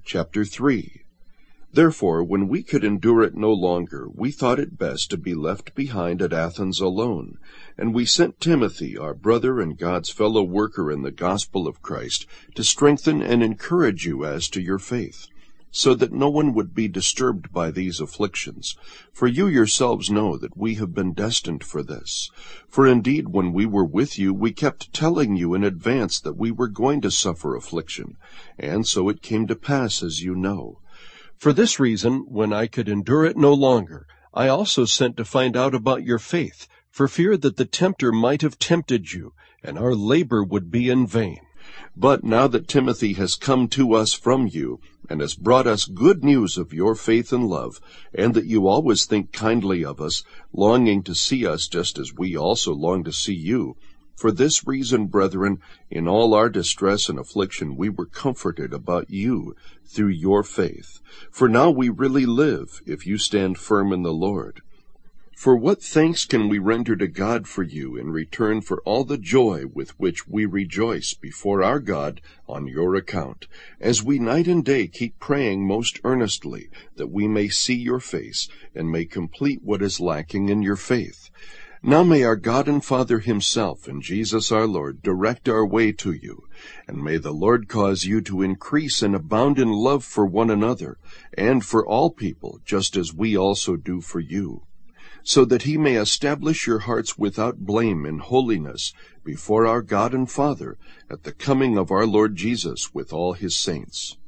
Chapter 3. Therefore, when we could endure it no longer, we thought it best to be left behind at Athens alone. And we sent Timothy, our brother and God's fellow worker in the gospel of Christ, to strengthen and encourage you as to your faith, so that no one would be disturbed by these afflictions. For you yourselves know that we have been destined for this. For indeed, when we were with you, we kept telling you in advance that we were going to suffer affliction, and so it came to pass, as you know. For this reason, when I could endure it no longer, I also sent to find out about your faith, for fear that the tempter might have tempted you, and our labor would be in vain. But now that Timothy has come to us from you, and has brought us good news of your faith and love, and that you always think kindly of us, longing to see us just as we also long to see you, for this reason, brethren, in all our distress and affliction we were comforted about you through your faith. For now we really live, if you stand firm in the Lord. For what thanks can we render to God for you in return for all the joy with which we rejoice before our God on your account, as we night and day keep praying most earnestly, that we may see your face, and may complete what is lacking in your faith? Now may our God and Father himself and Jesus our Lord direct our way to you, and may the Lord cause you to increase and abound in love for one another, and for all people, just as we also do for you, so that he may establish your hearts without blame in holiness before our God and Father at the coming of our Lord Jesus with all his saints.